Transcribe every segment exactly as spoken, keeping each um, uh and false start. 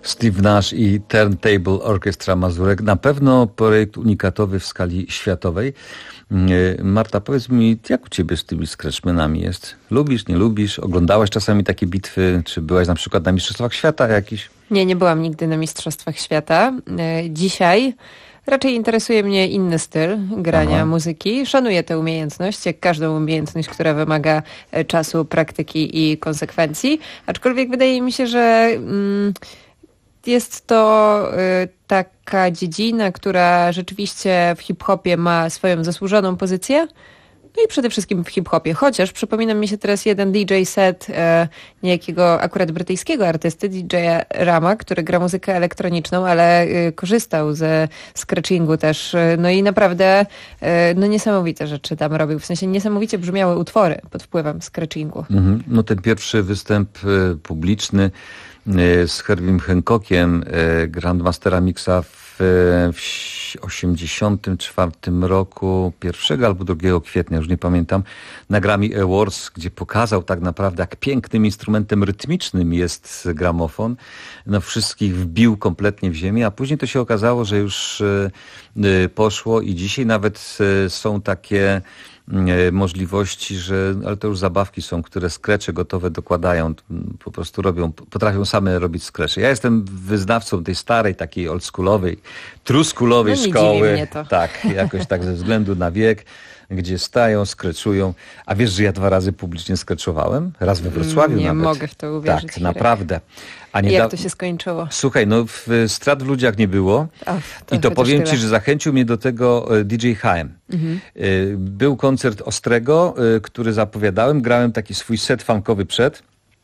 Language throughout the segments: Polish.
Steve Nash i Turntable Orchestra Mazurek. Na pewno projekt unikatowy w skali światowej. Marta, powiedz mi, jak u ciebie z tymi scratchmanami jest? Lubisz, nie lubisz? Oglądałaś czasami takie bitwy? Czy byłaś na przykład na Mistrzostwach Świata jakiś? Nie, nie byłam nigdy na Mistrzostwach Świata. Dzisiaj raczej interesuje mnie inny styl grania Aha. muzyki. Szanuję tę umiejętność, jak każdą umiejętność, która wymaga czasu, praktyki i konsekwencji. Aczkolwiek wydaje mi się, że mm, jest to y, taka dziedzina, która rzeczywiście w hip-hopie ma swoją zasłużoną pozycję. No i przede wszystkim w hip-hopie. Chociaż przypomina mi się teraz jeden D J set e, niejakiego akurat brytyjskiego artysty, D J Rama, który gra muzykę elektroniczną, ale e, korzystał ze scratchingu też. No i naprawdę e, no niesamowite rzeczy tam robił. W sensie niesamowicie brzmiały utwory pod wpływem scratchingu. Mhm. No ten pierwszy występ e, publiczny e, z Herbiem Hancockiem, e, Grandmastera Mixa w w osiemdziesiątym czwartym roku, pierwszego albo drugiego kwietnia, już nie pamiętam, na Grammy Awards, gdzie pokazał tak naprawdę, jak pięknym instrumentem rytmicznym jest gramofon. No wszystkich wbił kompletnie w ziemię, a później to się okazało, że już poszło i dzisiaj nawet są takie możliwości, że, ale to już zabawki są, które skrecze gotowe dokładają, po prostu robią, potrafią same robić skrecze. Ja jestem wyznawcą tej starej, takiej oldschoolowej, truskulowej no, szkoły. Mnie to. Tak, jakoś tak ze względu na wiek, gdzie stają, skreczują. A wiesz, że ja dwa razy publicznie skreczowałem? Raz we Wrocławiu nie nawet. Nie mogę w to uwierzyć. Tak, naprawdę. A nie jak da... to się skończyło? Słuchaj, no w strat w ludziach nie było. Ach, to i to powiem tyle. ci, że zachęcił mnie do tego D J H M. Mhm. Był koncert Ostrego, który zapowiadałem. Grałem taki swój set funkowy przed.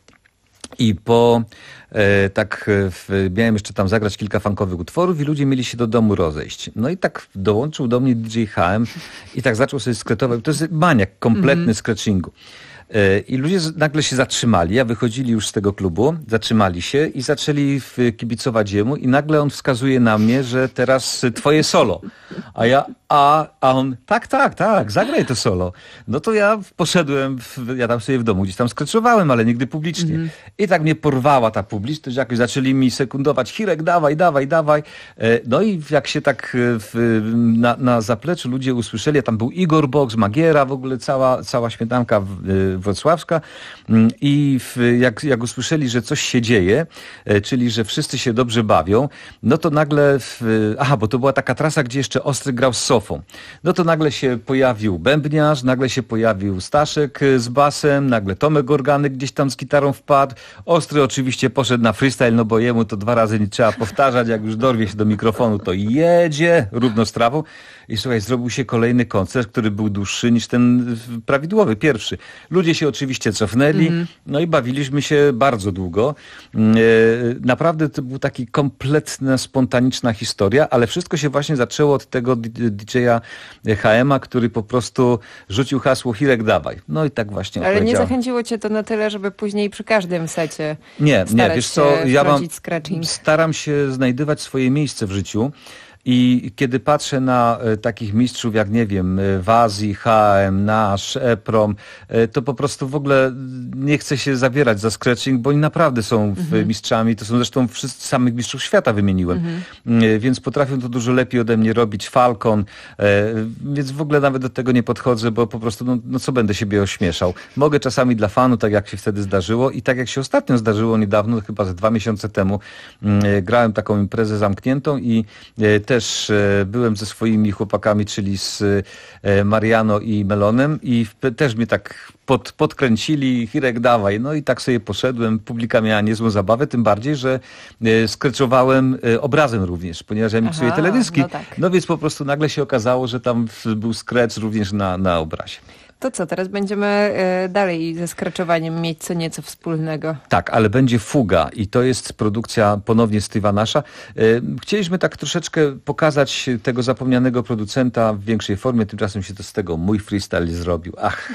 I po e, tak w, miałem jeszcze tam zagrać kilka funkowych utworów i ludzie mieli się do domu rozejść. No i tak dołączył do mnie D J H M i tak zaczął sobie skretować. To jest maniak kompletny mm-hmm. scratchingu. I ludzie nagle się zatrzymali, a wychodzili już z tego klubu, zatrzymali się i zaczęli kibicować jemu i nagle on wskazuje na mnie, że teraz twoje solo. A ja, a, a on, tak, tak, tak, zagraj to solo. No to ja poszedłem, w, ja tam sobie w domu gdzieś tam skreczowałem, ale nigdy publicznie. Mm. I tak mnie porwała ta publiczność, jakoś zaczęli mi sekundować, Hirek, dawaj, dawaj, dawaj. No i jak się tak w, na, na zapleczu ludzie usłyszeli, a tam był Igor Box, Magiera, w ogóle cała, cała śmietanka w, wrocławska i w, jak, jak usłyszeli, że coś się dzieje, czyli że wszyscy się dobrze bawią, no to nagle, w, aha, bo to była taka trasa, gdzie jeszcze Ostry grał z Sofą, no to nagle się pojawił bębniarz, nagle się pojawił Staszek z basem, nagle Tomek Organy gdzieś tam z gitarą wpadł, Ostry oczywiście poszedł na freestyle, no bo jemu to dwa razy nie trzeba powtarzać, jak już dorwie się do mikrofonu, to jedzie równo z trawą. I słuchaj, zrobił się kolejny koncert, który był dłuższy niż ten prawidłowy, pierwszy. Ludzie się oczywiście cofnęli, mm. no i bawiliśmy się bardzo długo. Naprawdę to był taki kompletna, spontaniczna historia, ale wszystko się właśnie zaczęło od tego D J-a H M-a, który po prostu rzucił hasło Hirek, dawaj. No i tak właśnie Ale nie zachęciło cię to na tyle, żeby później przy każdym secie nie, nie, wiesz co, ja mam, scratching. staram się znajdywać swoje miejsce w życiu. I kiedy patrzę na e, takich mistrzów jak, nie wiem, Wazi, H M, Nash, Eprom, e, to po prostu w ogóle nie chcę się zabierać za scratching, bo oni naprawdę są mm-hmm. mistrzami. To są zresztą wszyscy samych mistrzów świata wymieniłem. Mm-hmm. E, więc potrafią to dużo lepiej ode mnie robić. Falcon. E, więc w ogóle nawet do tego nie podchodzę, bo po prostu, no, no co będę siebie ośmieszał. Mogę czasami dla fanu, tak jak się wtedy zdarzyło i tak jak się ostatnio zdarzyło niedawno, chyba ze dwa miesiące temu, e, grałem taką imprezę zamkniętą i e, też e, byłem ze swoimi chłopakami, czyli z e, Mariano i Melonem i w, też mnie tak pod, podkręcili, Hirek dawaj, no i tak sobie poszedłem, publika miała niezłą zabawę, tym bardziej, że e, skreczowałem e, obrazem również, ponieważ ja miksuję Aha, teledyski, no, tak. no więc po prostu nagle się okazało, że tam był skrecz również na, na obrazie. To co, teraz będziemy y, dalej ze skraczowaniem mieć co nieco wspólnego. Tak, ale będzie Fuga i to jest produkcja ponownie Steve'a Nasha. Y, chcieliśmy tak troszeczkę pokazać tego zapomnianego producenta w większej formie, tymczasem się to z tego mój freestyle zrobił. Ach...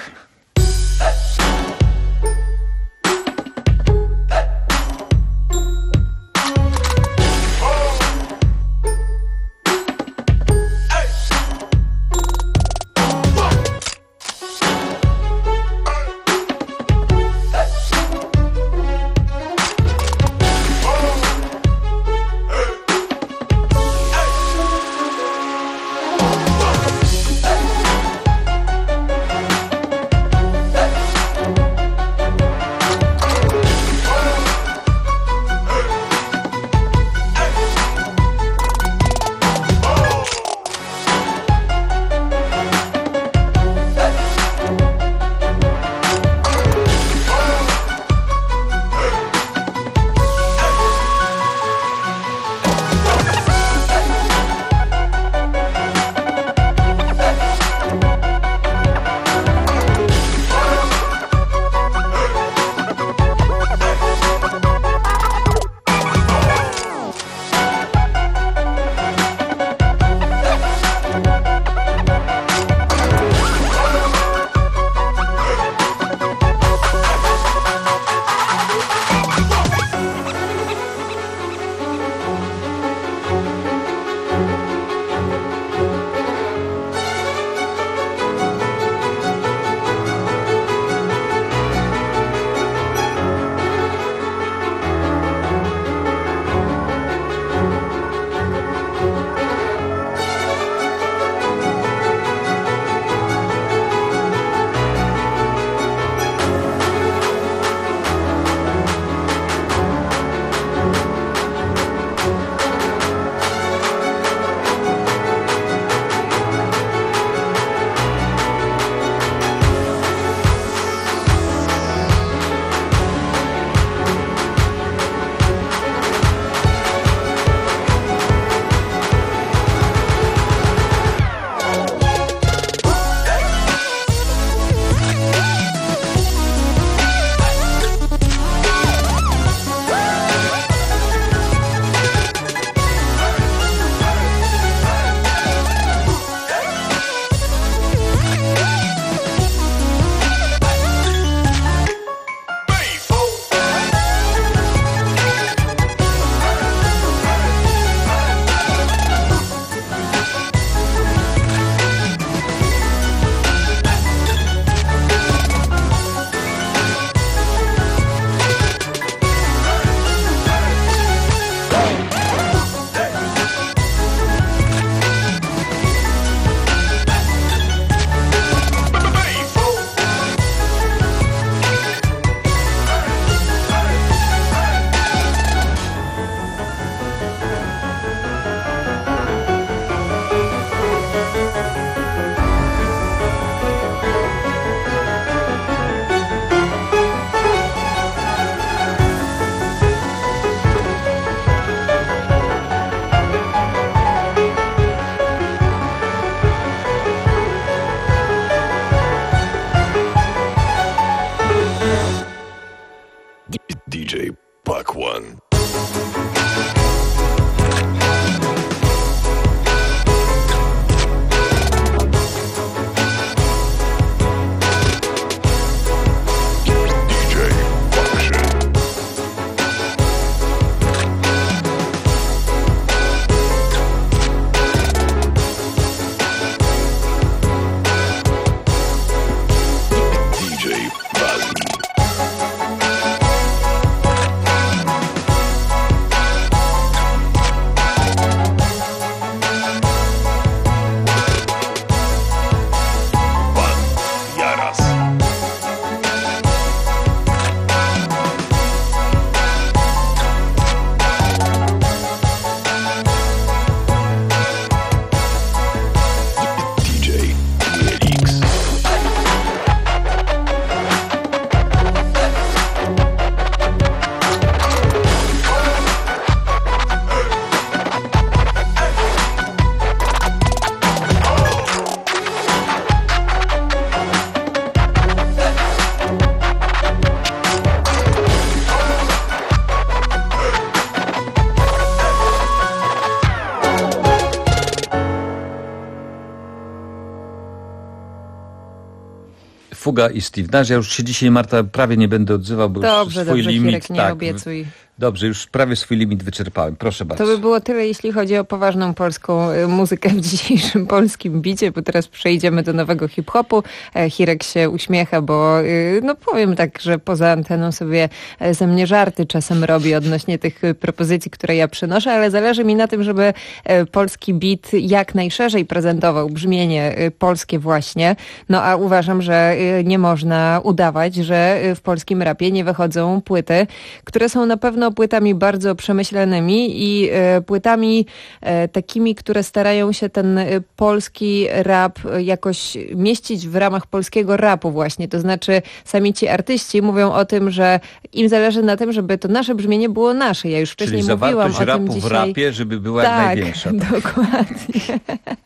Fuga i Steve Nash. Ja już się dzisiaj, Marta, prawie nie będę odzywał, bo dobrze, już swój dobrze, limit... Hirek, nie tak, obiecuj. Dobrze, już prawie swój limit wyczerpałem. Proszę bardzo. To by było tyle, jeśli chodzi o poważną polską muzykę w dzisiejszym polskim bicie, bo teraz przejdziemy do nowego hip-hopu. Hirek się uśmiecha, bo no powiem tak, że poza anteną sobie ze mnie żarty czasem robi odnośnie tych propozycji, które ja przynoszę, ale zależy mi na tym, żeby polski beat jak najszerzej prezentował brzmienie polskie właśnie. No a uważam, że nie można udawać, że w polskim rapie nie wychodzą płyty, które są na pewno płytami bardzo przemyślanymi i e, płytami e, takimi, które starają się ten e, polski rap jakoś mieścić w ramach polskiego rapu właśnie. To znaczy sami ci artyści mówią o tym, że im zależy na tym, żeby to nasze brzmienie było nasze. Ja już wcześniej Czyli mówiłam o tym rapu dzisiaj. w rapie, żeby była tak, jak największa. Dokładnie.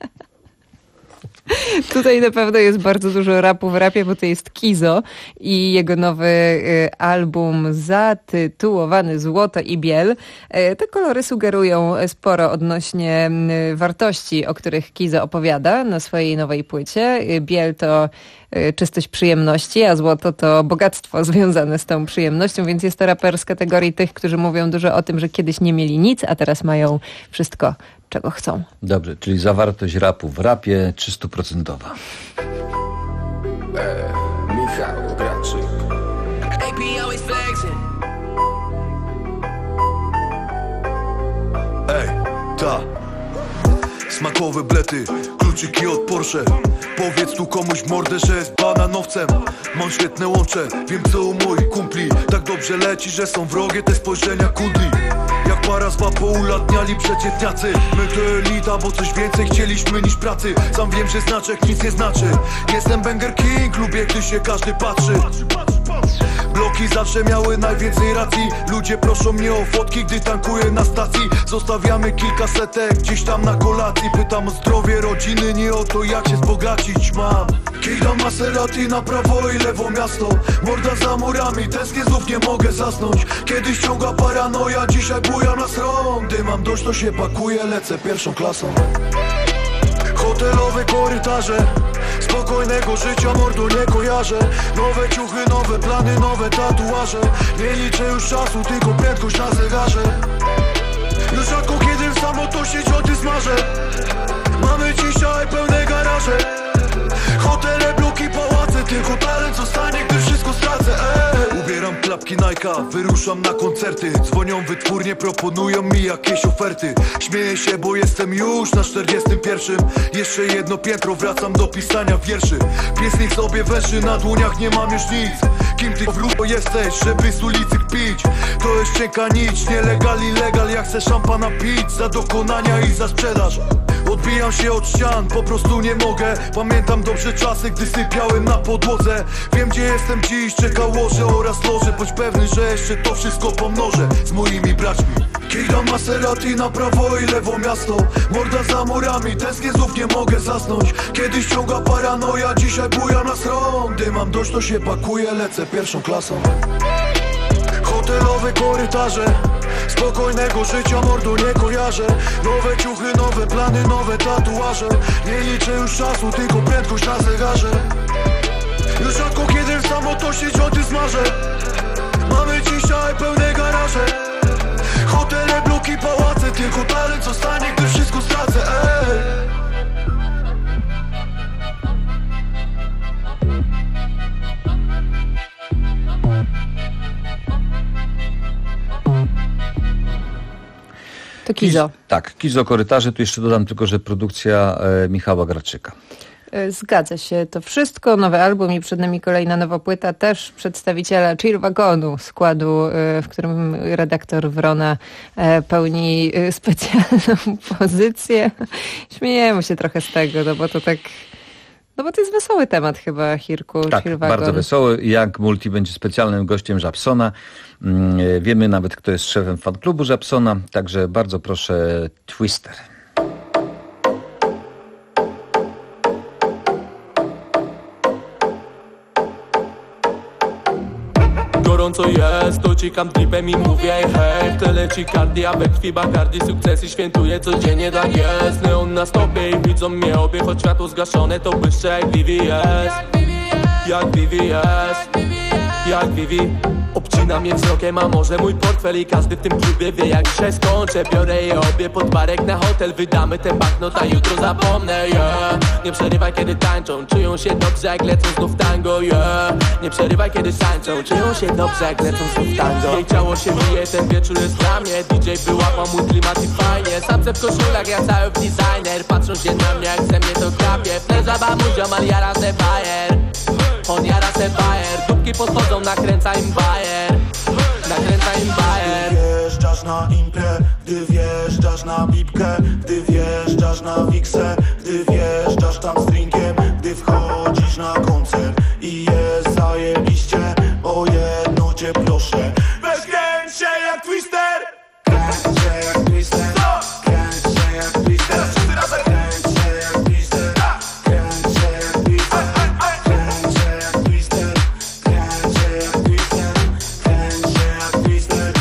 Tutaj na pewno jest bardzo dużo rapu w rapie, bo to jest Kizo i jego nowy y, album zatytułowany Złoto i Biel. Y, te kolory sugerują sporo odnośnie y, wartości, o których Kizo opowiada na swojej nowej płycie. Y, biel to y, czystość przyjemności, a złoto to bogactwo związane z tą przyjemnością, więc jest to raper z kategorii tych, którzy mówią dużo o tym, że kiedyś nie mieli nic, a teraz mają wszystko, czego chcą. Dobrze, czyli zawartość rapu w rapie trzystuprocentowa. E, Michał Graczyk. Ej, ta smakowe blety, kluczyki od Porsche. Powiedz tu komuś mordę, że jest bananowcem. Mam świetne łącze, wiem co u moich kumpli. Tak dobrze leci, że są wrogie te spojrzenia kundli. Jak para z wapo ulatniali przeciętniacy. My to elita, bo coś więcej chcieliśmy niż pracy. Sam wiem, że znaczek nic nie znaczy. Jestem Banger King, lubię gdy się każdy patrzy. Bloki zawsze miały najwięcej racji. Ludzie proszą mnie o fotki, gdy tankuję na stacji. Zostawiamy kilka setek gdzieś tam na kolacji. Pytam o zdrowie rodziny, nie o to jak się wzbogacić. Mam kilka Maserati na prawo i lewo miasto. Morda za murami, tęsknię, znów nie mogę zasnąć. Kiedyś ciąga paranoja, dzisiaj bujam na stron. Gdy mam dość, to się pakuję, lecę pierwszą klasą. Hotelowe korytarze, spokojnego życia mordu nie kojarzę. Nowe ciuchy, nowe plany, nowe tatuaże. Nie liczę już czasu, tylko prędkość na zegarze. Już rzadko kiedy w samotności cioty smażę. Mamy dzisiaj pełne garaże. Hotele, bloki, pałace, tylko talent zostanie, gdy wszystko stracę. Ej. Ubieram klapki Nike'a, wyruszam na koncerty. Dzwonią wytwórnie, proponują mi jakieś oferty. Śmieję się, bo jestem już na czterdziestym pierwszym. Jeszcze jedno piętro, wracam do pisania wierszy. Pies niech sobie węszy, na dłoniach nie mam już nic. Kim ty wróbo jesteś, żeby z ulicy kpić? To jest cienka nić, nielegal i legal. Jak chcę szampana pić, za dokonania i za sprzedaż. Odbijam się od ścian, po prostu nie mogę. Pamiętam dobrze czasy, gdy sypiałem na podłodze. Wiem gdzie jestem dziś, czeka łoże oraz loże. Bądź pewny, że jeszcze to wszystko pomnożę z moimi braćmi. Kilka Maserati na prawo i lewo miasto. Morda za murami, tęsknię, znów nie mogę zasnąć. Kiedyś ciąga paranoja, dzisiaj bujam na stron. Gdy mam dość, to się pakuję, lecę pierwszą klasą. Hotelowe korytarze, spokojnego życia mordu nie kojarzę. Nowe ciuchy, nowe plany, nowe tatuaże. Nie liczę już czasu, tylko prędkość na zegarze. Już rzadko kiedy w samotności cioty smażę. Mamy dzisiaj pełne garaże. Hotele, bloki, pałace, tylko talent zostanie, gdy wszystko stracę. Ej. To Kizo. Kiz, tak, Kizo Korytarze. Tu jeszcze dodam tylko, że produkcja e, Michała Graczyka. Zgadza się, to wszystko. Nowy album i przed nami kolejna nowa płyta, też przedstawiciela Chill Wagonu, składu, w którym redaktor Wrona pełni specjalną pozycję. Śmiejemy się trochę z tego, no bo to tak... No bo to jest wesoły temat chyba, Hirku. Tak, Chill Wagon. Bardzo wesoły. Jak Multi będzie specjalnym gościem Żabsona. Wiemy nawet, kto jest szefem fanklubu Żabsona, także bardzo proszę, Twister. Gorąco jest, to cikam tripem i mówię hej. Tyle ci kardia, we krwi Bacardi, sukcesy świętuję codziennie, tak jest. Neon na stopie i widzą mnie obie, choć światło zgaszone, to błyszcze jak V V S. jak Vivi jest, jak Vivi. Obcina mnie wzrokiem, a może mój portfel i każdy w tym klubie wie jak się skończę. Biorę je obie pod barek na hotel, wydamy ten banknot, a jutro zapomnę, yeah. Nie przerywaj kiedy tańczą, czują się dobrze jak lecą znów tango, yeah. Nie przerywaj kiedy tańczą, czują się dobrze jak lecą znów tango. Jej ciało się bije, ten wieczór jest dla mnie. D J wyłapał mój klimat i fajnie. Samce w koszulach, ja cały w designer. Patrzą się na mnie jak ze mnie to kapie. Wtedy żaba mój ziomal jara se bajer. On jara se bajer. Dupki podchodzą, nakręca im bajer. Nakręca im bajer. Gdy wjeżdżasz na imprę, gdy wjeżdżasz na bibkę, gdy wjeżdżasz na wiksę, gdy wjeżdżasz tam z drinkiem, gdy wchodzisz na koncert i jest zajebiście, o jedno cię proszę. Weź kręć się jak Twister. Kręć się jak Twister. Kręć się jak Twister. Wszyscy razem. Kręć się jak Twister. Kręć się jak Twister. Kręć się jak Twister. Kręć się jak Twister. Kręć się jak Twister.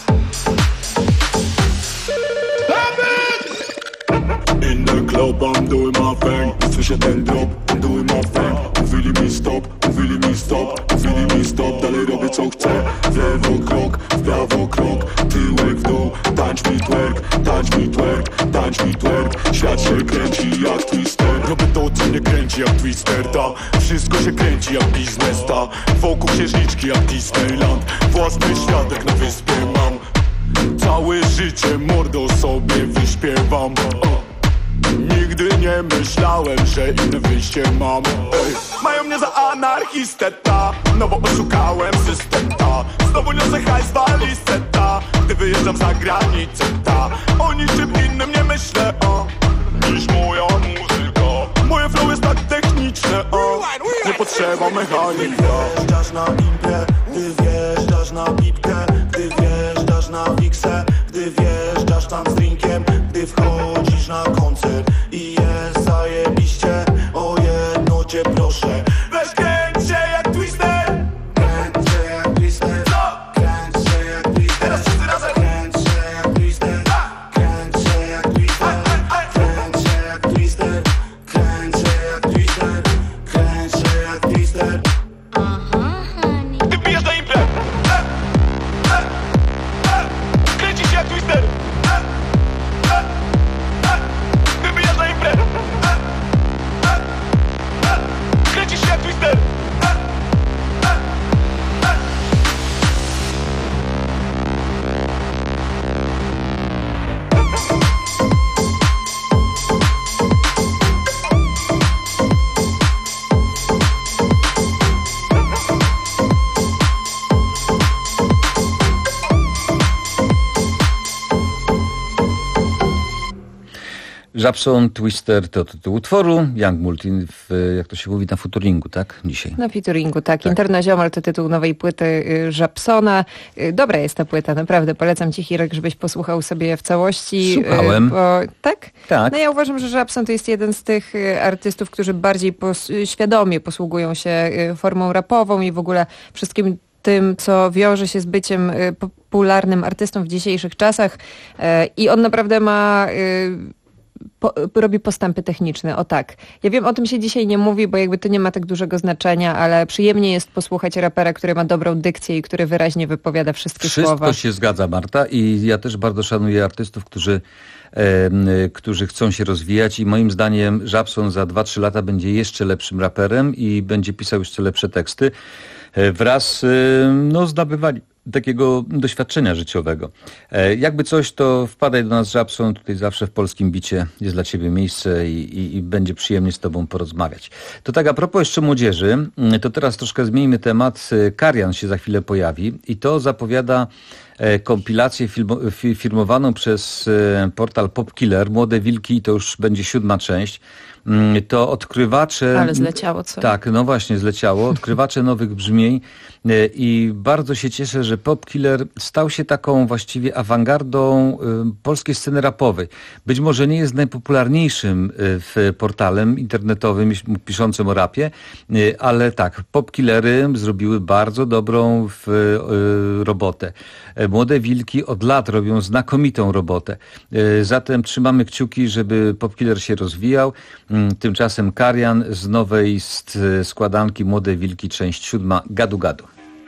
In the club I'm doing my thing. Słyszę ten drop, I'm doing my thing. Mówili mi stop, mówili mi stop, mówili mi stop. Dalej robię co chcę. W lewo krok, w prawo krok, tyłek w dół. Tańcz mi twerk, tańcz mi twerk, tańcz mi twerk. Świat się kręci jak Twister. Robię to co mnie kręci jak Twister, ta. Wszystko się kręci jak biznes, ta. Wokół księżniczki jak Disneyland. Własny światek na wyspie mam. Całe życie mordo sobie wyśpiewam, o. Nigdy nie myślałem, że inne wyjście mam. Ej. Mają mnie za anarchistę, ta. No bo oszukałem system, ta. Znowu niosę hajs wali seta. Gdy wyjeżdżam za granicę, ta. O niczym innym nie myślę, o. Dziś moja muzyka. Moje flow jest tak techniczne, o. Nie potrzeba mechanika. Gdy wjeżdżasz na imprę, gdy wjeżdżasz na pipkę, gdy wjeżdżasz na wiksę, gdy wjeżdżasz tam z drinkiem, gdy wchodzisz na koncert i jest zajebiście, o jedno cię proszę. Weź kręć się jak Twister. Kręć się jak Twister. Kręć się jak Twister. Teraz wszyscy razem. Kręć się jak Twister. Kręć się jak Twister. Kręć się jak Twister. Kręć się jak Twister. Kręć się jak Twister. Ty wbijasz na imprę. Kręcisz się jak Twister. Wybijasz na imprę. Kręcisz się jak Twister. Żabson, Twister to tytuł utworu. Young Multi, w, jak to się mówi, na featuringu, tak? Dzisiaj. Na featuringu, tak. tak. Interna Ziomal to tytuł nowej płyty Żabsona. Dobra jest ta płyta, naprawdę. Polecam ci, Hirek, żebyś posłuchał sobie w całości. Słuchałem. Bo, tak? Tak. No ja uważam, że Żabson to jest jeden z tych artystów, którzy bardziej pos- świadomie posługują się formą rapową i w ogóle wszystkim tym, co wiąże się z byciem popularnym artystą w dzisiejszych czasach. I on naprawdę ma... Po, robi postępy techniczne, o tak. Ja wiem, o tym się dzisiaj nie mówi, bo jakby to nie ma tak dużego znaczenia, ale przyjemnie jest posłuchać rapera, który ma dobrą dykcję i który wyraźnie wypowiada wszystkie Wszystko słowa. Wszystko się zgadza, Marta, i ja też bardzo szanuję artystów, którzy, e, którzy chcą się rozwijać i moim zdaniem Żabson za dwa trzy lata będzie jeszcze lepszym raperem i będzie pisał jeszcze lepsze teksty e, wraz e, no, z nabywaniem takiego doświadczenia życiowego. E, jakby coś, to wpadaj do nas, Żabson, tutaj zawsze w polskim bicie jest dla ciebie miejsce i, i, i będzie przyjemnie z tobą porozmawiać. To tak a propos jeszcze młodzieży, to teraz troszkę zmieńmy temat. Karian się za chwilę pojawi i to zapowiada e, kompilację filmo, fi, firmowaną przez e, portal Popkiller. Młode Wilki, to już będzie siódma część. To odkrywacze... Ale zleciało, co? Tak, no właśnie, zleciało. Odkrywacze nowych brzmień i bardzo się cieszę, że Popkiller stał się taką właściwie awangardą polskiej sceny rapowej. Być może nie jest najpopularniejszym w portalem internetowym piszącym o rapie, ale tak, Popkillery zrobiły bardzo dobrą robotę. Młode Wilki od lat robią znakomitą robotę. Zatem trzymamy kciuki, żeby Popkiller się rozwijał. Tymczasem Karian z nowej składanki Młode Wilki, część siódma, Gadu Gadu.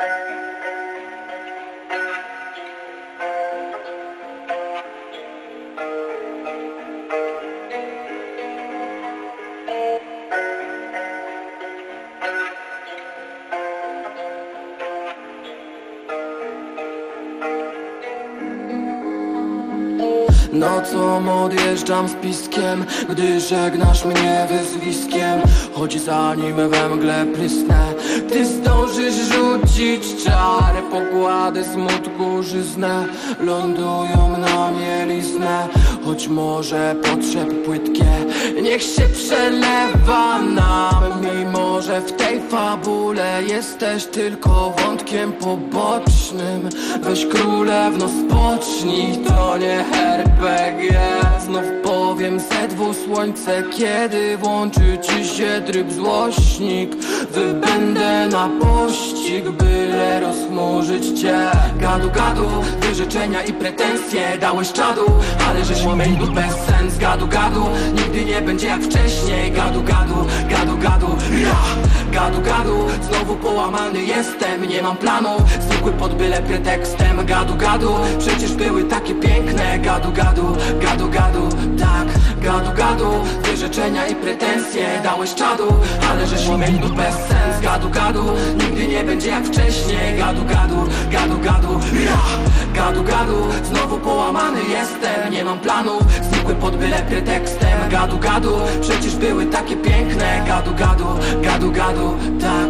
Nocą odjeżdżam z piskiem, gdy żegnasz mnie wyzwiskiem. Choć zanim we mgle prysnę, ty zdążysz rzucić czar. Pogłady smutku żyzne lądują na mieliznę. Choć może potrzeb płytkie niech się przelewa nam. Mimo że w tej fabule jesteś tylko wątkiem pobocznym. Weź królewno spocznij, to nie R P G. Znów powiem Z W słońce, kiedy włączy ci się tryb złośnik. Wybędę na pościg, byle rozchmurzyć cię. Gadu gadu, wyrzeczenia i pretensje dałeś czadu, ale żeś miał bez sens. Gadu gadu, nigdy nie będzie jak wcześniej. Gadu gadu, gadu gadu, ja. Gadu gadu, znowu połamany jestem. Nie mam planu, zwykły pod byle pretekstem. Gadu gadu, przecież były takie piękne. Gadu gadu, gadu gadu, tak. Gadu gadu, wyrzeczenia i pretensje dałeś czadu, ale żeś miał bez sens. Gadu gadu, nigdy nie będzie jak wcześniej. Gadu gadu, gadu gadu, ja. Gadu gadu, znowu połamany jestem. Nie mam planu, zwykły pod byle pretekstem. Gadu gadu, przecież były takie piękne. Gadu gadu, gadu gadu, tak.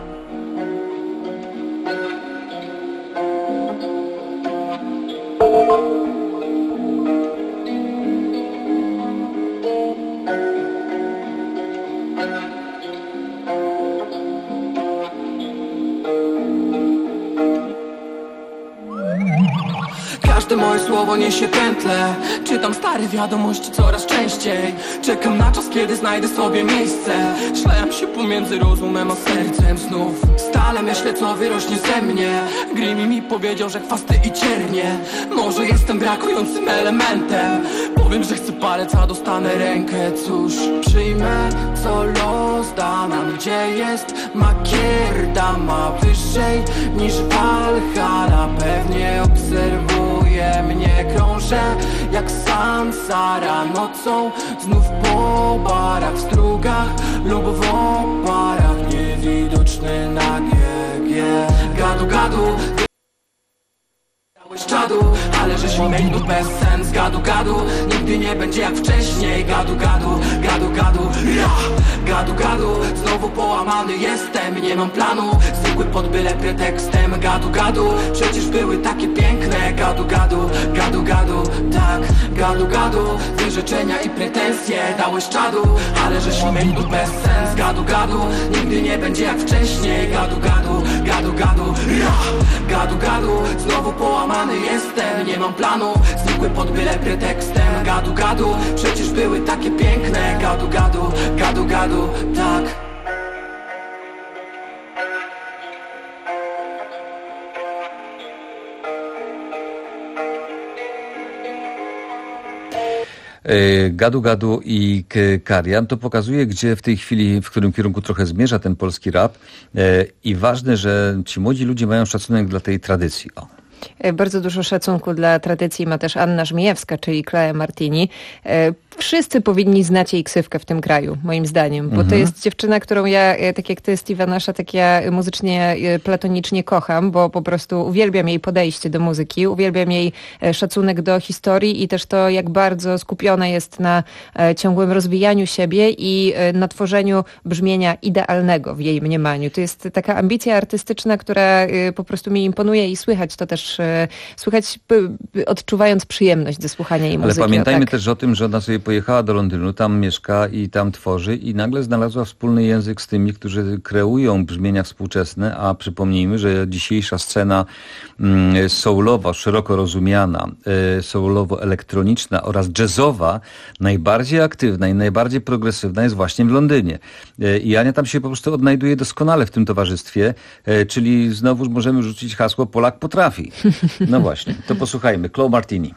Każde moje słowo niesie pętlę. Czytam stare wiadomości coraz częściej. Czekam na czas, kiedy znajdę sobie miejsce. Szlałem się pomiędzy rozumem a sercem znów. Stale myślę, co wyrośnie ze mnie. Grimmy mi powiedział, że chwasty i ciernie. Może jestem brakującym elementem. Powiem, że chcę palec, a dostanę rękę. Cóż, przyjmę, co los da nam. Gdzie jest Makierda? Ma wyżej niż Valhalla. Pewnie obserwuje mnie, krążę jak Sansara. Nocą znów po barach, w strugach lub w oparach. Niewidoczny na G G. Gadu gadu, dałeś czadu, ale żeś miał bez sens. Gadu gadu, nigdy nie będzie jak wcześniej. Gadu gadu, gadu gadu, ja. Gadu gadu, znowu połamany jestem. Nie mam planu, zwykły pod byle pretekstem. Gadu gadu, przecież były takie piękne. Gadu gadu, gadu gadu, tak. Gadu gadu, wyrzeczenia i pretensje dałeś czadu, ale żeś miał bez sens. Gadu gadu, nigdy nie będzie jak wcześniej. Gadu gadu, gadu gadu, ja. Gadu gadu, znowu połamany jestem. Nie mam planu, zwykły pod byle pretekstem. Gadu gadu, przecież były takie piękne. Gadu gadu, gadu gadu, tak. Gadu Gadu i Karian to pokazuje, gdzie w tej chwili, w którym kierunku trochę zmierza ten polski rap, i ważne, że ci młodzi ludzie mają szacunek dla tej tradycji. O. Bardzo dużo szacunku dla tradycji ma też Anna Żmijewska, czyli Clea Martini. Wszyscy powinni znać jej ksywkę w tym kraju, moim zdaniem, bo mhm. to jest dziewczyna, którą ja, tak jak ty, Steve Nasza, tak ja muzycznie, platonicznie kocham, bo po prostu uwielbiam jej podejście do muzyki, uwielbiam jej szacunek do historii i też to, jak bardzo skupiona jest na ciągłym rozwijaniu siebie i na tworzeniu brzmienia idealnego w jej mniemaniu. To jest taka ambicja artystyczna, która po prostu mi imponuje i słychać to też, słychać odczuwając przyjemność ze słuchania jej muzyki. Ale pamiętajmy tak. też o tym, że ona sobie pojechała do Londynu, tam mieszka i tam tworzy i nagle znalazła wspólny język z tymi, którzy kreują brzmienia współczesne, a przypomnijmy, że dzisiejsza scena mm, soulowa, szeroko rozumiana, y, soulowo-elektroniczna oraz jazzowa, najbardziej aktywna i najbardziej progresywna jest właśnie w Londynie. Y, I Ania tam się po prostu odnajduje doskonale w tym towarzystwie, y, czyli znowuż możemy rzucić hasło Polak potrafi. No właśnie, to posłuchajmy. Chloe Martini.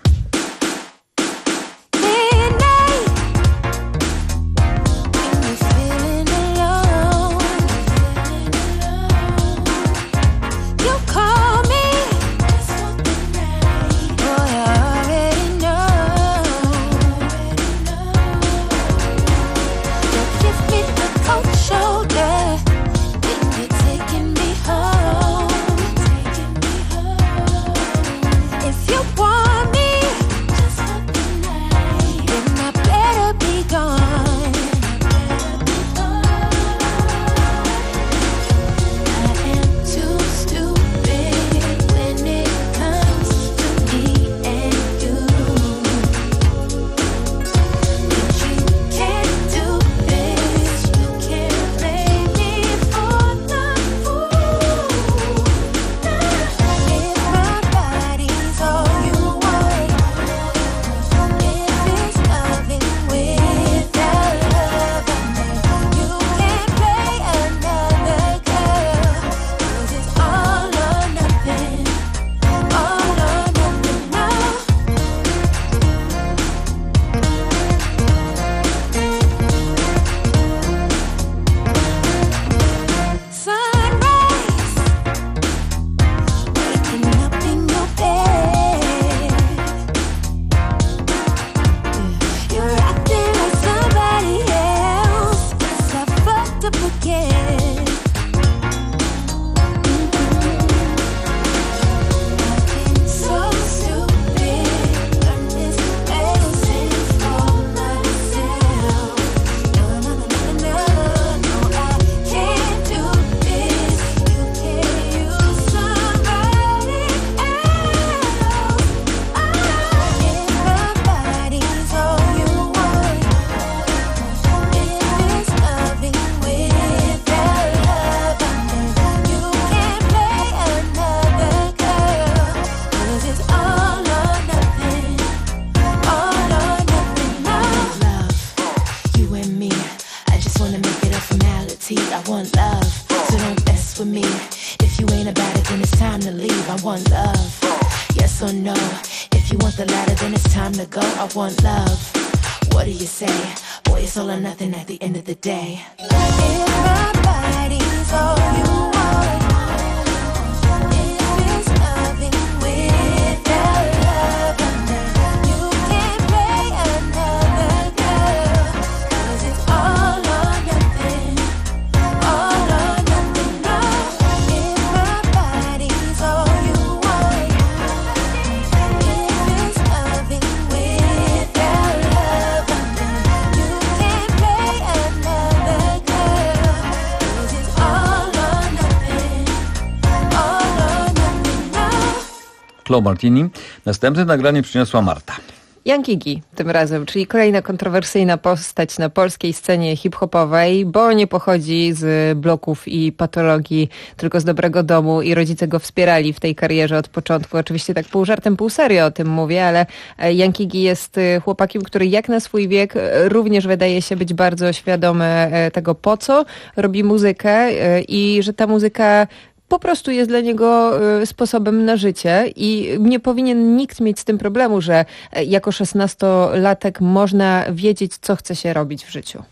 Chloe Martini. Następne nagranie przyniosła Marta. Young Iggy tym razem, czyli kolejna kontrowersyjna postać na polskiej scenie hip-hopowej, bo nie pochodzi z bloków i patologii, tylko z dobrego domu i rodzice go wspierali w tej karierze od początku. Oczywiście tak pół żartem, pół serio o tym mówię, ale Young Iggy jest chłopakiem, który jak na swój wiek również wydaje się być bardzo świadomy tego, po co robi muzykę i że ta muzyka po prostu jest dla niego sposobem na życie i nie powinien nikt mieć z tym problemu, że jako szesnastolatek można wiedzieć, co chce się robić w życiu.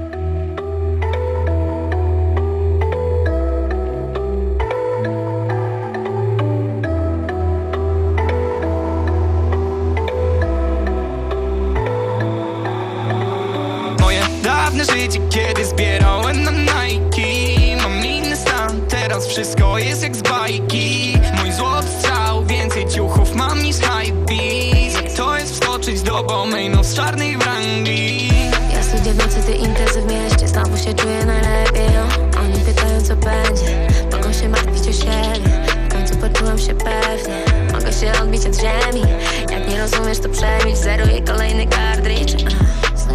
Moje dawne życie, kiedy zbierałem na Nike. Mam inny stan, teraz wszystko jest jak z bajki. Mój złoty strzał, więcej ciuchów mam niż hypebeast. To jest wskoczyć do Bomejno z czarnej wrangi. Ja studiowałem ty imprezy w mieście, znowu się czuję najlepiej. Oni pytają, co będzie, mogą się martwić o siebie. W końcu poczułem się pewnie, mogę się odbić od ziemi. Jak nie rozumiesz, to przemilcz, zeruję kolejny kartridż.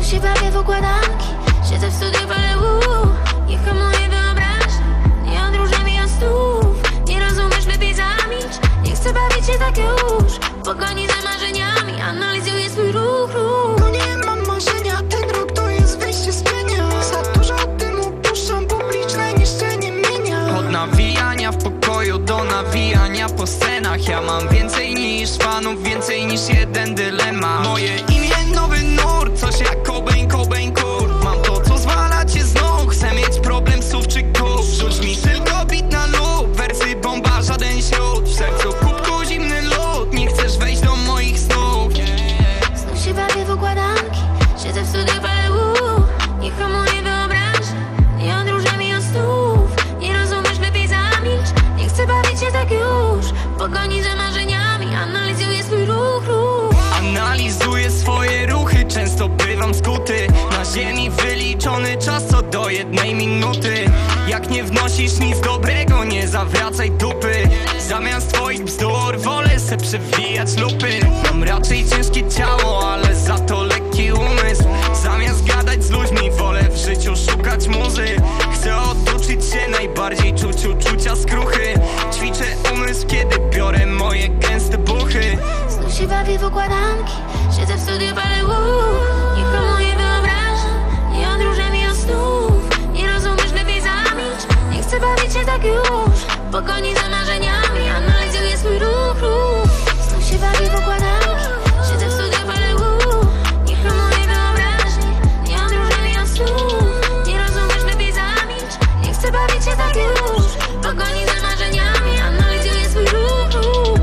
się bawię w układanki. Siedzę w studiu, ale uuu, niech hamuje wyobraźnia. Nie odróżnia mi od stów. Nie rozumiesz, lepiej zamilcz. Nie chcę bawić się tak już. W pogoni za marzeniami analizuję swój ruch, ruch. To nie mam marzenia, ten rok to jest wyjście z pienia. Za dużo dymu puszczam, publiczne niszczenie mienia. Od nawijania w pokoju do nawijania po scenach. Ja mam więcej niż fanów, więcej niż jeden dylemat. Moje imię nowy nurt, coś jak Cobain, Cobain, Kurt. Mam to, co zwala cię z nóg. Chcę mieć problem słów czy kup. Rzuć mi tylko bit na lub. Wersy bomba, żaden śród. W sercu kubku zimny lód. Nie chcesz wejść do moich snów. Znów się bawię w układanki. Siedzę w studiu, ale uuu, niech hamuje wyobraźnia. Nie odróżnia mi od stów. Nie rozumiesz, lepiej zamilcz. Nie chcę bawić się tak już. W pogoni za marzeniami analizuję swój ruch, ruch. Analizuję swoje ruchy, często bywam skuty. Na ziemi wyliczony czas co do jednej minuty. Jak nie wnosisz nic dobrego, nie zawracaj dupy. Zamiast twoich bzdur wolę se przewijać lupy. Mam raczej ciężkie ciało, ale za to lekki umysł. Zamiast gadać z ludźmi, wolę w życiu szukać muzy. Chcę oduczyć się najbardziej czuć uczucia skruchy. Ćwiczę umysł, kiedy biorę moje gęste buchy. Znów się bawię w układanki. Siedzę w studiu, ale uuu, niech hamuje wyobraźnia. Nie odróżnia mi od snów. Nie rozumiesz, lepiej zamilcz. Nie chcę bawić się tak już. W pogoni za marzeniami analizuję swój ruch, ruch. Znów się bawię w układanki. Siedzę w studiu, ale uuu, niech hamuje wyobraźnia. Nie odróżnia mi od snów. Nie rozumiesz, lepiej zamilcz. Nie chcę bawić się tak już. W pogoni za marzeniami analizuję swój ruch, ruch.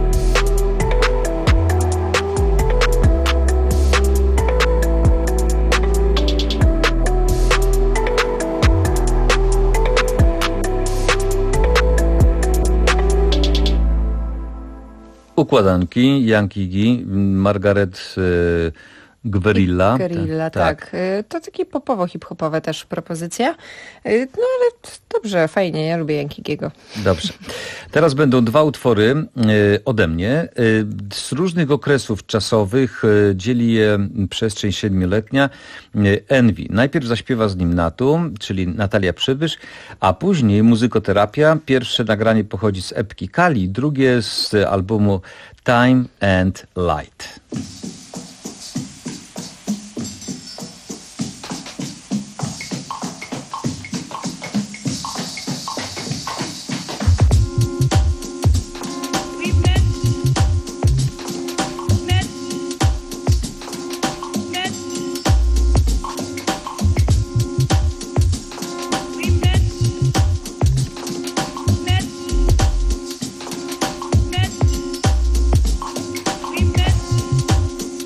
Układanki, Yankee G, Margaret y, Gwerilla. Gwerilla, tak. tak. To takie popowo-hip-hopowe też propozycja. No ale dobrze, fajnie, ja lubię Yankee'ego. Dobrze. Teraz będą dwa utwory y, ode mnie. Y, z różnych okresów czasowych y, dzieli je przestrzeń siedmioletnia. Y, Envy. Najpierw zaśpiewa z nim Natu, czyli Natalia Przybysz, a później Muzykoterapia. Pierwsze nagranie pochodzi z epki Kali, drugie z albumu Time and Light. Met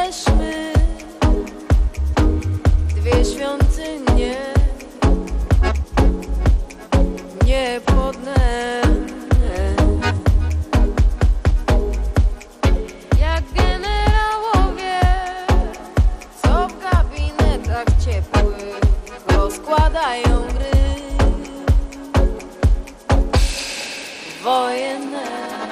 jesteśmy dwie świątynie niepłodne. Jak generałowie, co w gabinetach ciepłych rozkładają gry wojenne.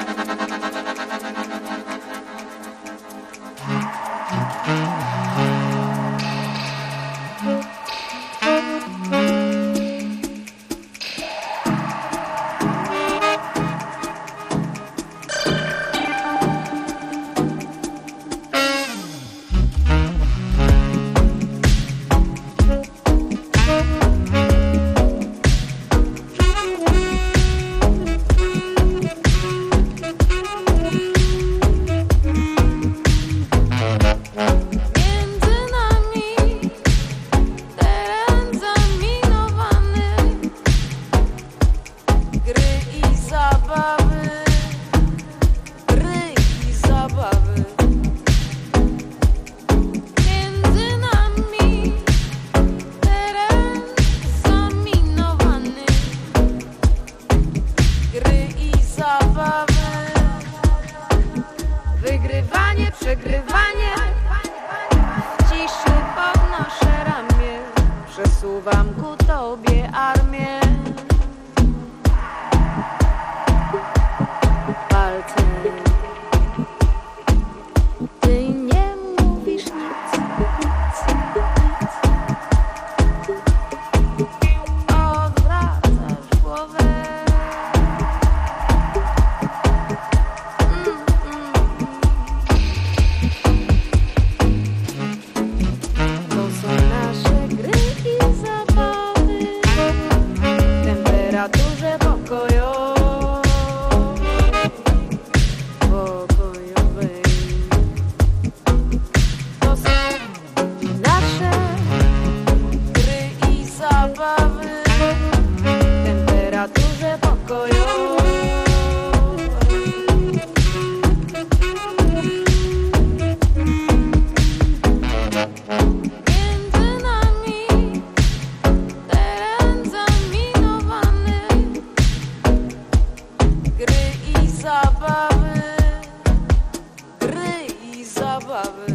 Wygrywanie, przegrywanie, w ciszy podnoszę ramię, przesuwam ku tobie armię. Palce, ty nie mówisz nic, nic, nic. Odwracasz głowę. Temperaturze pokojowej, pokojowej. To są nasze gry i zabawy. Temperaturze pokojowej. Między nami teren zaminowany. Gry i zabawy, gry i zabawy.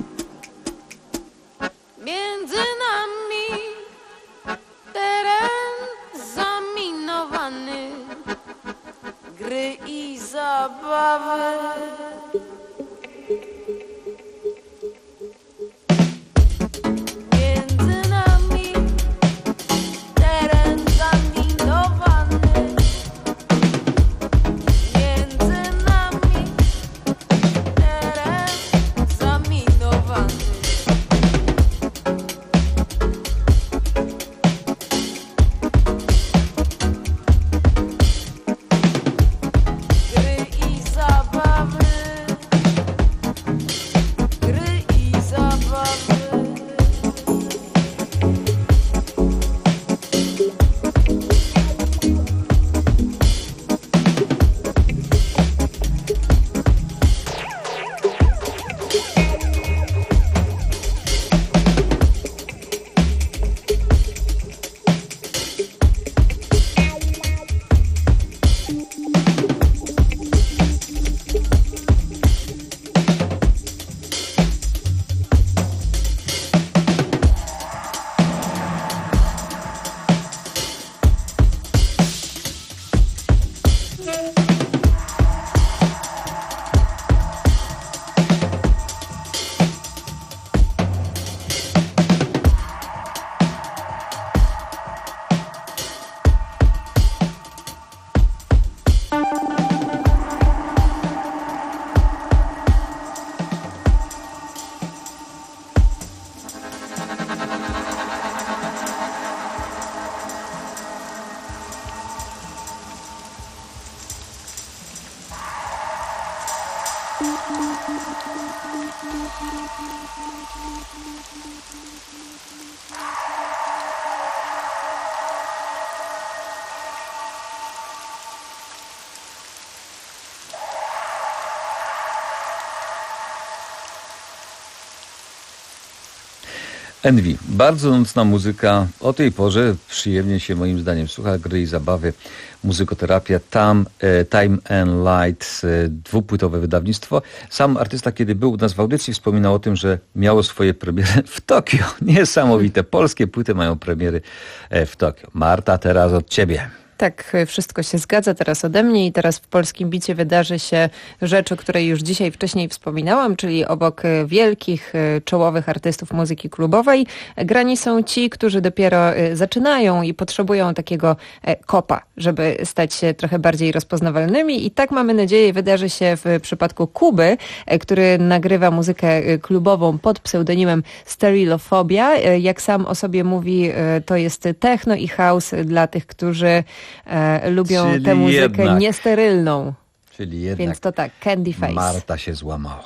Między nami teren zaminowany. Gry i zabawy. Między nami teren zaminowany. Między nami teren zaminowany. Gry i zabawy. Gry i zabawy. Envy. Bardzo nocna muzyka. O tej porze przyjemnie się moim zdaniem słucha gry i zabawy. Muzykoterapia Tam, e, Time and Light, e, dwupłytowe wydawnictwo. Sam artysta, kiedy był u nas w audycji, wspominał o tym, że miało swoje premiery w Tokio. Niesamowite. Polskie płyty mają premiery e, w Tokio. Marta, teraz od ciebie. Tak, wszystko się zgadza teraz ode mnie i teraz w Polskim Bicie wydarzy się rzecz, o której już dzisiaj wcześniej wspominałam, czyli obok wielkich, czołowych artystów muzyki klubowej grani są ci, którzy dopiero zaczynają i potrzebują takiego kopa, żeby stać się trochę bardziej rozpoznawalnymi i tak mamy nadzieję wydarzy się w przypadku Kuby, który nagrywa muzykę klubową pod pseudonimem Stereophobia. Jak sam o sobie mówi, to jest techno i house dla tych, którzy E, lubią Czyli tę muzykę jednak, niesterylną. Czyli jednak Więc to tak, Candy Face. Marta się złamała.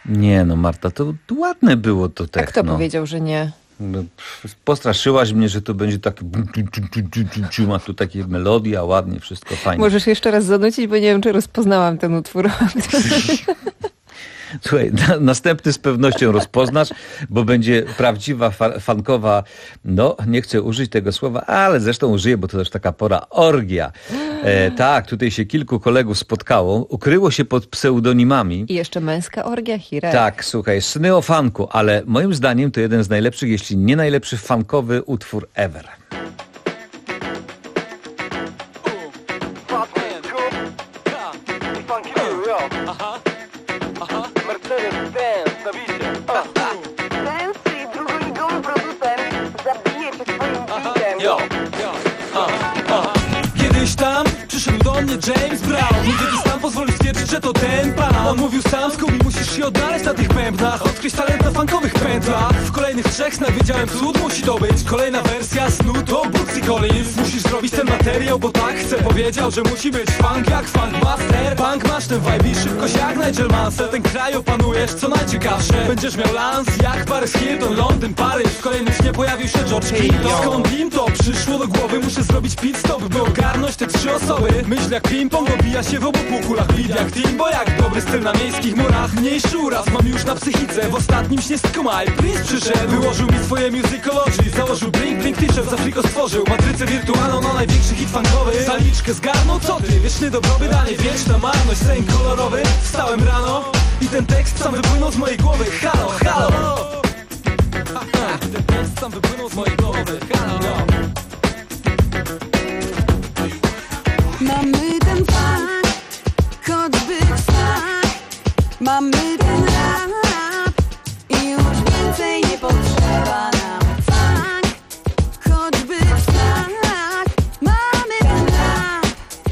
Nie no, Marta, to, to ładne było to techno. A kto powiedział, że nie? No, postraszyłaś mnie, że to będzie takie... Ma tu takie melodia, ładnie, wszystko fajnie. Możesz jeszcze raz zanucić, bo nie wiem, czy rozpoznałam ten utwór. Słuchaj, na, następny z pewnością rozpoznasz, bo będzie prawdziwa fa- fankowa, no nie chcę użyć tego słowa, ale zresztą użyję, bo to też taka pora, orgia. E, tak, tutaj się kilku kolegów spotkało, ukryło się pod pseudonimami. I jeszcze męska orgia, Hirek. Tak, słuchaj, sny o funku, ale moim zdaniem to jeden z najlepszych, jeśli nie najlepszy funkowy utwór ever. Kiedyś tam przyszedł do mnie James Brown. Nigdy ty sam pozwolił stwierdzić, że to ten pan. On mówił sam, Scooby, musisz się odnaleźć na tych bębnach, odkryć talent na funkowych pętlach. W kolejnych trzech snach wiedziałem, cud musi to być. Kolejna wersja snu to Bootsy Collins. Musisz zrobić ten materiał, bo tak chcę. Powiedział, że musi być funk jak Funk Master. Punk masz ten vibe i szybkość jak Nigel Mansell. Ten kraj opanujesz, co najciekawsze. Będziesz miał lans jak Paris Hilton, Londyn, Paryż. W kolejnym śnie pojawił się George Clinton. Skąd im to przyszło do głowy? Muszę zrobić pit stop, by ogarnąć te trzy osoby. Myśl jak ping-pong, obija się w obu półkulach. Beat jak Timbo, jak dobry styl na miejskich murach. Mniejszy uraz mam już na psychice. W ostatnim śnie Skumaj Prince przyszedł. Wyłożył mi swoje musicology. Założył blink, blink t-shirt, z Afriko stworzył matrycę wirtualną na największy hit funkowy. Zaliczkę zgarnął, co ty? Wieczny dobrobyt, a nie wieczna marność. Sen kolorowy, wstałem rano i ten tekst sam wypłynął z mojej głowy. Halo, halo. Ten tekst sam wypłynął z mojej głowy. Halo. Mamy ten funk, choćby w snach. Mamy ten rap i już więcej nie potrzeba nam. Funk, choćby w snach. Mamy ten rap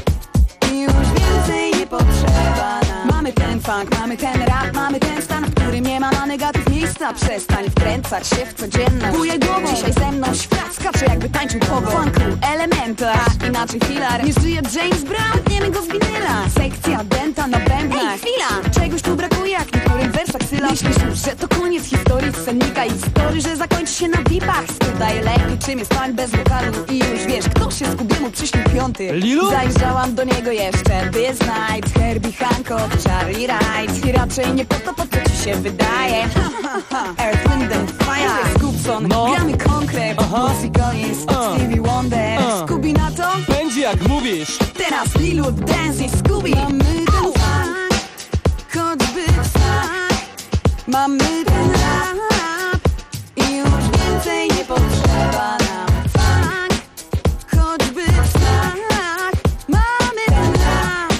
i już więcej nie potrzeba nam. Mamy ten funk, mamy ten rap, mamy ten stan, w którym nie ma na negatyw miejsca. Przestań wkręcać się w codzienność. Bujaj głową, dzisiaj ze mną świat skacze jakby tańczył pogo. Funku, elementarz, inaczej filar. Nie żyje James Brown, tniemy go z winyla. Sekcja denta na bębnach. Ej, chwila! Czegoś tu brakuje, jak w niektórym wersach syla. Myślisz już, że to koniec historii scenika i story, że zakończy się na vipach. Spytaj lepiej, czym jest funk bez wokalu. I już wiesz, kto się Scoobiemu przyśnił piąty. Lilu? Zajrzałam do niego jeszcze Biz Night, Herbie Hancock, Charlie Wright. I raczej nie po to, po co ci się wydaje. Earth, Wind and Fire, Scoopson, no. gramy konkret. Bootsy Collins, uh. Stevie Wonder. Uh. Scooby na to? Będzie jak mówisz. Teraz Lilu, Dance i Scooby. Mamy ten funk, choćby w snach. Mamy ten rap i już więcej nie potrzeba nam. Funk, choćby w snach. Mamy ten rap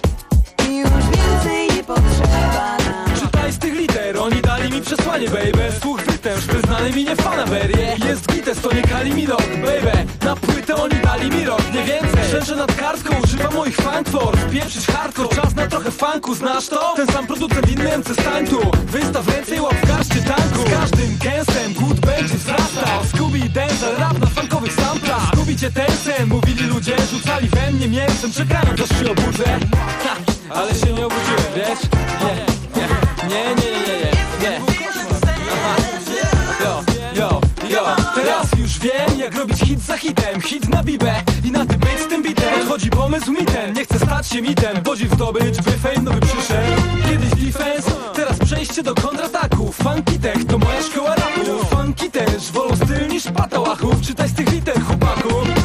i już więcej nie potrzeba nam. Czytaj z tych liter, oni dali mi przesłanie, baby. Słuch wytęż, wyznany mi nie fanaberie. Jest gites, to nie kali mi rok, baby. Na płytę oni dali mi rok, nie więcej. Szczerze nad kartką używam moich funk force. Pieprzyć hardcore, czas na trochę funku, znasz to? Ten sam producent, inny M C stań tu. Wystaw ręce i łap w garście tanku. Z każdym kęsem głód będzie wzrastał. Scooby Denzel, rap na funkowych samplach. Scooby cię ten sen, mówili ludzie. Rzucali we mnie mięsem, czekając aż się obudzę. Ha, ale się nie obudziłem, wiesz? Nie, nie, nie, nie, nie, nie, nie. Aha. Jo, jo, jo. Teraz już wiem, jak robić hit za hitem. Hit na bibę i na ty być z tym bitem. Odchodzi pomysł mi ten, nie chcę stać się mitem. Podziw zdobyć, by fame nowy przyszedł. Kiedyś defense, teraz przejście do kontrataku. Funky tech to moja szkoła rapu. Funky też wolą styl niż patałachów. Czytaj z tych liter, chłopaku.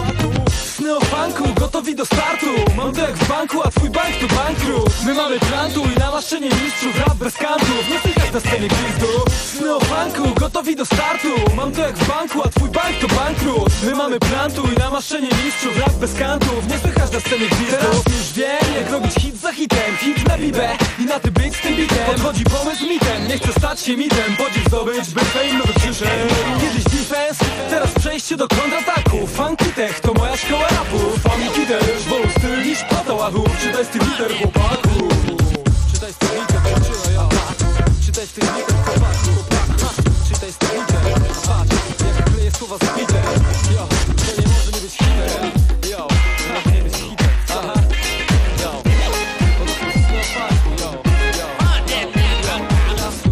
Sny o funku, gotowi do startu. Mam to jak w banku, a twój bank to bankrut. My mamy plantu i namaszczenie mistrzów. Rap bez kantów, nie słychać na scenie gwizdu. Sny o funku, gotowi do startu. Mam to jak w banku, a twój bank to bankrut. My mamy plantu i namaszczenie mistrzów. Rap bez kantów, nie słychać na scenie gwizdu. Teraz już wiem, jak robić hit za hitem. Hit na bibę i na ty być z tym bitem. Odchodzi pomysł mitem, nie chcę stać się mitem. Podziw zdobyć, by fame nowy przyszedł. Kiedyś defense, teraz przejście do kontrataku. Funky tech to moja szkoła rapu. Funky też wolą styl niż patałachów. Czytaj z tych liter, chłopaku. Czytaj z tych liter, czytaj z tych liter, chłopaku. Czytaj z tych liter, patrz, jak kleję słowa z hitem. Yo, to nie może nie być hitem. Yo, to może nie być hitem. Aha, yo, bo to jest snu o funku, yo, yo.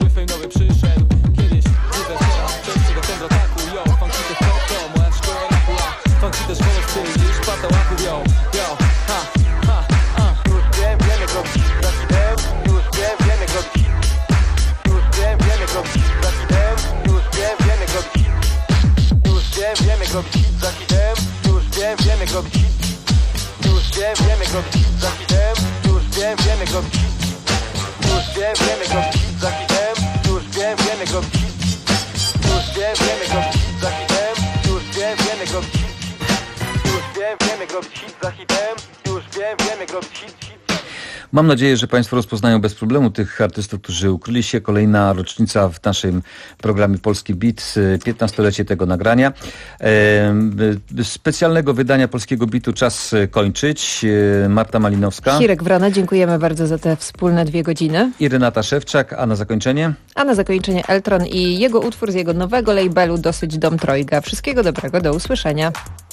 Jakby fame nowy przyszedł kiedyś. Wybierz teraz przejście do ten ataku, yo. Funky to to, to moja szkoła rapu, a funky też wolę styl niż pata łapu, yo, yo, ha, ha, ha. Już wiem, wiem jak robić za hidem. Już wiem, wiem jak robić. Już wiem, wiem jak robić za hidem. Już wiem, wiem jak robić. Już wiem, wiem jak robić za hidem. Już wiem, wiem jak robić. Już wiem, wiem jak robić za hidem. Już wiem, wiem jak robić. Już wiem, wiem jak robić za hidem. Już wiem, wiem jak robić. Już wiem, wiem jak robić za hidem. Już wiem, wiem jak robić. Już wiem, wiem jak robić hit za hitem. Już wiem, wiem jak robić hit, hit. Mam nadzieję, że Państwo rozpoznają bez problemu tych artystów, którzy ukryli się. Kolejna rocznica w naszym programie Polski Beat, piętnastolecie tego nagrania. E, specjalnego wydania Polskiego Beatu czas kończyć. E, Marta Malinowska. Hirek Wrona, dziękujemy bardzo za te wspólne dwie godziny. I Renata Szewczak, a na zakończenie? A na zakończenie Eltron i jego utwór z jego nowego labelu Dosyć Dom Trojga. Wszystkiego dobrego, do usłyszenia.